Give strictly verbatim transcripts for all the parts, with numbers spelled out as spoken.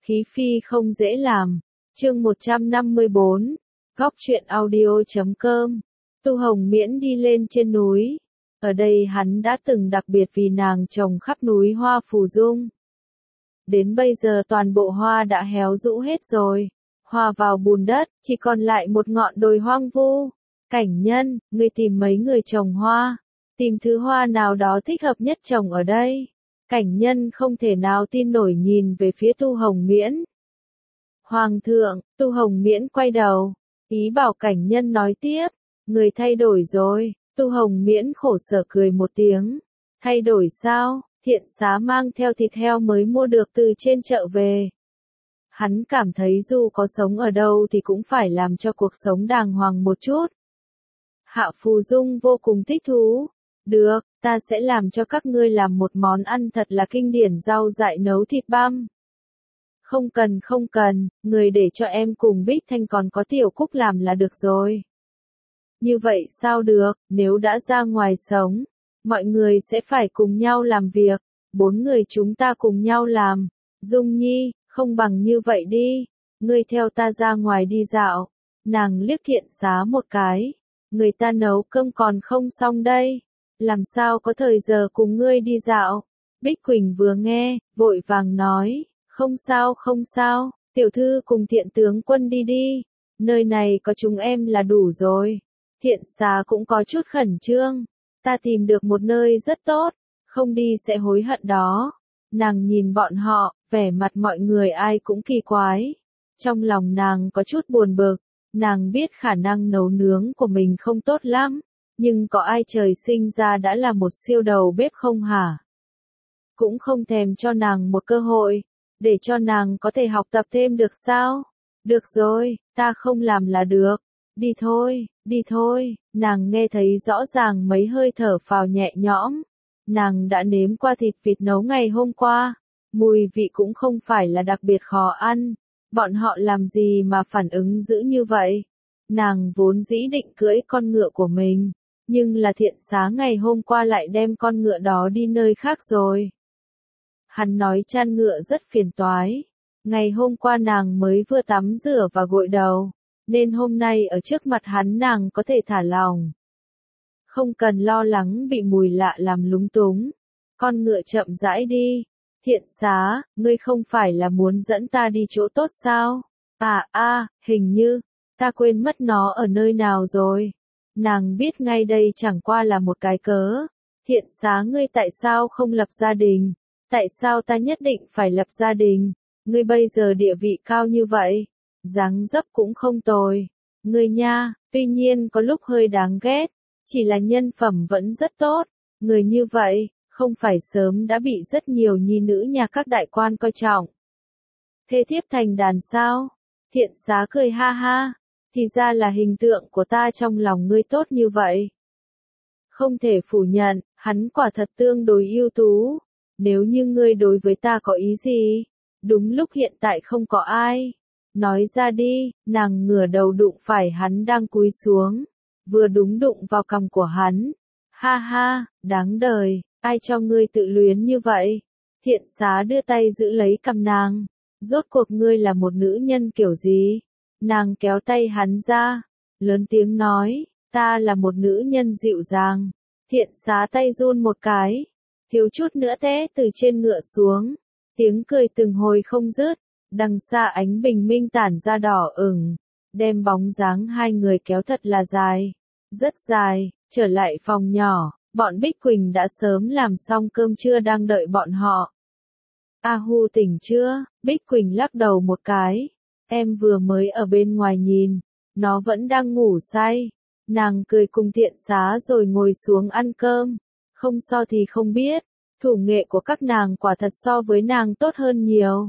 Khí phi không dễ làm. Chương một trăm năm mươi bốn. Góc truyện audio chấm com. Tu Hồng Miễn đi lên trên núi. Ở đây hắn đã từng đặc biệt vì nàng trồng khắp núi hoa phù dung. Đến bây giờ toàn bộ hoa đã héo rũ hết rồi. Hòa vào bùn đất, chỉ còn lại một ngọn đồi hoang vu. Cảnh Nhân, ngươi tìm mấy người trồng hoa. Tìm thứ hoa nào đó thích hợp nhất trồng ở đây. Cảnh Nhân không thể nào tin nổi nhìn về phía Tu Hồng Miễn. Hoàng thượng, Tu Hồng Miễn quay đầu, ý bảo Cảnh Nhân nói tiếp, người thay đổi rồi. Tu Hồng Miễn khổ sở cười một tiếng. Thay đổi sao? Thiện xá mang theo thịt heo mới mua được từ trên chợ về. Hắn cảm thấy dù có sống ở đâu thì cũng phải làm cho cuộc sống đàng hoàng một chút. Hạ Phù Dung vô cùng thích thú. Được, ta sẽ làm cho các ngươi làm một món ăn thật là kinh điển, rau dại nấu thịt băm. Không cần không cần, người để cho em cùng Bích Thanh còn có Tiểu Cúc làm là được rồi. Như vậy sao được, nếu đã ra ngoài sống, mọi người sẽ phải cùng nhau làm việc, bốn người chúng ta cùng nhau làm. Dung Nhi, không bằng như vậy đi, ngươi theo ta ra ngoài đi dạo. Nàng liếc Thiện Xá một cái, người ta nấu cơm còn không xong đây, làm sao có thời giờ cùng ngươi đi dạo. Bích Quỳnh vừa nghe, vội vàng nói, không sao không sao, tiểu thư cùng Thiện tướng quân đi đi, nơi này có chúng em là đủ rồi. Thiện Xá cũng có chút khẩn trương, ta tìm được một nơi rất tốt, không đi sẽ hối hận đó. Nàng nhìn bọn họ, vẻ mặt mọi người ai cũng kỳ quái. Trong lòng nàng có chút buồn bực, nàng biết khả năng nấu nướng của mình không tốt lắm, nhưng có ai trời sinh ra đã là một siêu đầu bếp không hả? Cũng không thèm cho nàng một cơ hội, để cho nàng có thể học tập thêm được sao? Được rồi, ta không làm là được. Đi thôi, đi thôi, nàng nghe thấy rõ ràng mấy hơi thở phào nhẹ nhõm. Nàng đã nếm qua thịt vịt nấu ngày hôm qua, mùi vị cũng không phải là đặc biệt khó ăn. Bọn họ làm gì mà phản ứng dữ như vậy? Nàng vốn dĩ định cưỡi con ngựa của mình, nhưng là Thiện Xá ngày hôm qua lại đem con ngựa đó đi nơi khác rồi. Hắn nói chăn ngựa rất phiền toái. Ngày hôm qua nàng mới vừa tắm rửa và gội đầu, nên hôm nay ở trước mặt hắn nàng có thể thả lỏng. Không cần lo lắng bị mùi lạ làm lúng túng. Con ngựa chậm rãi đi. Thiện Xá, ngươi không phải là muốn dẫn ta đi chỗ tốt sao? À a, hình như, ta quên mất nó ở nơi nào rồi. Nàng biết ngay đây chẳng qua là một cái cớ. Thiện Xá, ngươi tại sao không lập gia đình? Tại sao ta nhất định phải lập gia đình? Ngươi bây giờ địa vị cao như vậy, dáng dấp cũng không tồi. Ngươi nha, tuy nhiên có lúc hơi đáng ghét, chỉ là nhân phẩm vẫn rất tốt. Người như vậy, không phải sớm đã bị rất nhiều nhi nữ nhà các đại quan coi trọng. Thê thiếp thành đàn sao? Thiện Xá cười ha ha, thì ra là hình tượng của ta trong lòng ngươi tốt như vậy. Không thể phủ nhận, hắn quả thật tương đối ưu tú. Nếu như ngươi đối với ta có ý gì? Đúng lúc hiện tại không có ai. Nói ra đi. Nàng ngửa đầu đụng phải hắn đang cúi xuống, vừa đúng đụng vào cằm của hắn. Ha ha, đáng đời, ai cho ngươi tự luyến như vậy? Thiện Xá đưa tay giữ lấy cằm nàng. Rốt cuộc ngươi là một nữ nhân kiểu gì? Nàng kéo tay hắn ra, lớn tiếng nói, ta là một nữ nhân dịu dàng. Thiện Xá tay run một cái, thiếu chút nữa té từ trên ngựa xuống. Tiếng cười từng hồi không dứt, đằng xa ánh bình minh tản ra đỏ ửng, đem bóng dáng hai người kéo thật là dài, rất dài. Trở lại phòng nhỏ, bọn Bích Quỳnh đã sớm làm xong cơm trưa đang đợi bọn họ. A Hu tỉnh chưa? Bích Quỳnh lắc đầu một cái, em vừa mới ở bên ngoài nhìn, nó vẫn đang ngủ say. Nàng cười cùng Thiện Xá rồi ngồi xuống ăn cơm. Không so thì không biết, thủ nghệ của các nàng quả thật so với nàng tốt hơn nhiều.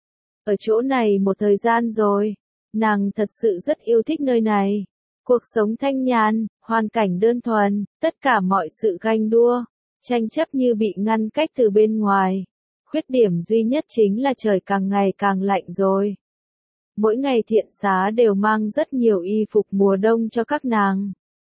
Ở chỗ này một thời gian rồi, nàng thật sự rất yêu thích nơi này. Cuộc sống thanh nhàn, hoàn cảnh đơn thuần, tất cả mọi sự ganh đua, tranh chấp như bị ngăn cách từ bên ngoài. Khuyết điểm duy nhất chính là trời càng ngày càng lạnh rồi. Mỗi ngày Thiện Xá đều mang rất nhiều y phục mùa đông cho các nàng.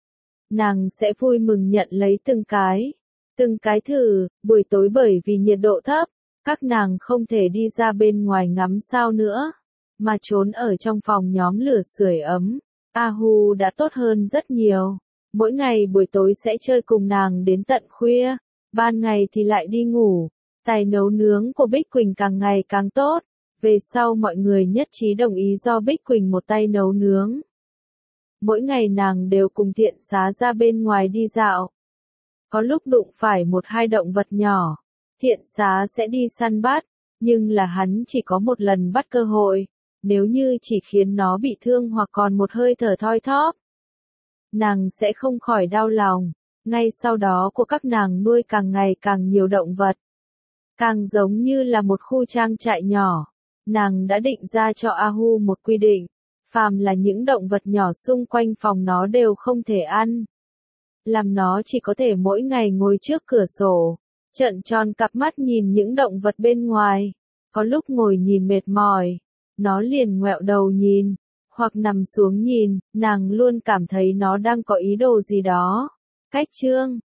Nàng sẽ vui mừng nhận lấy từng cái, từng cái thử. Buổi tối bởi vì nhiệt độ thấp, Các nàng không thể đi ra bên ngoài ngắm sao nữa, mà trốn ở trong phòng nhóm lửa sưởi ấm. Ahu đã tốt hơn rất nhiều. Mỗi ngày buổi tối sẽ chơi cùng nàng đến tận khuya, ban ngày thì lại đi ngủ. Tài nấu nướng của Bích Quỳnh càng ngày càng tốt. Về sau mọi người nhất trí đồng ý do Bích Quỳnh một tay nấu nướng. Mỗi ngày nàng đều cùng Thiện Xá ra bên ngoài đi dạo. Có lúc đụng phải một hai động vật nhỏ, Thiện Xá sẽ đi săn bắt, nhưng là hắn chỉ có một lần bắt cơ hội, nếu như chỉ khiến nó bị thương hoặc còn một hơi thở thoi thóp. Nàng sẽ không khỏi đau lòng, ngay sau đó của các nàng nuôi càng ngày càng nhiều động vật. Càng giống như là một khu trang trại nhỏ, nàng đã định ra cho Ahu một quy định, phàm là những động vật nhỏ xung quanh phòng nó đều không thể ăn. Làm nó chỉ có thể mỗi ngày ngồi trước cửa sổ, trợn tròn cặp mắt nhìn những động vật bên ngoài. Có lúc ngồi nhìn mệt mỏi, nó liền ngoẹo đầu nhìn, hoặc nằm xuống nhìn, nàng luôn cảm thấy nó đang có ý đồ gì đó. Cách chương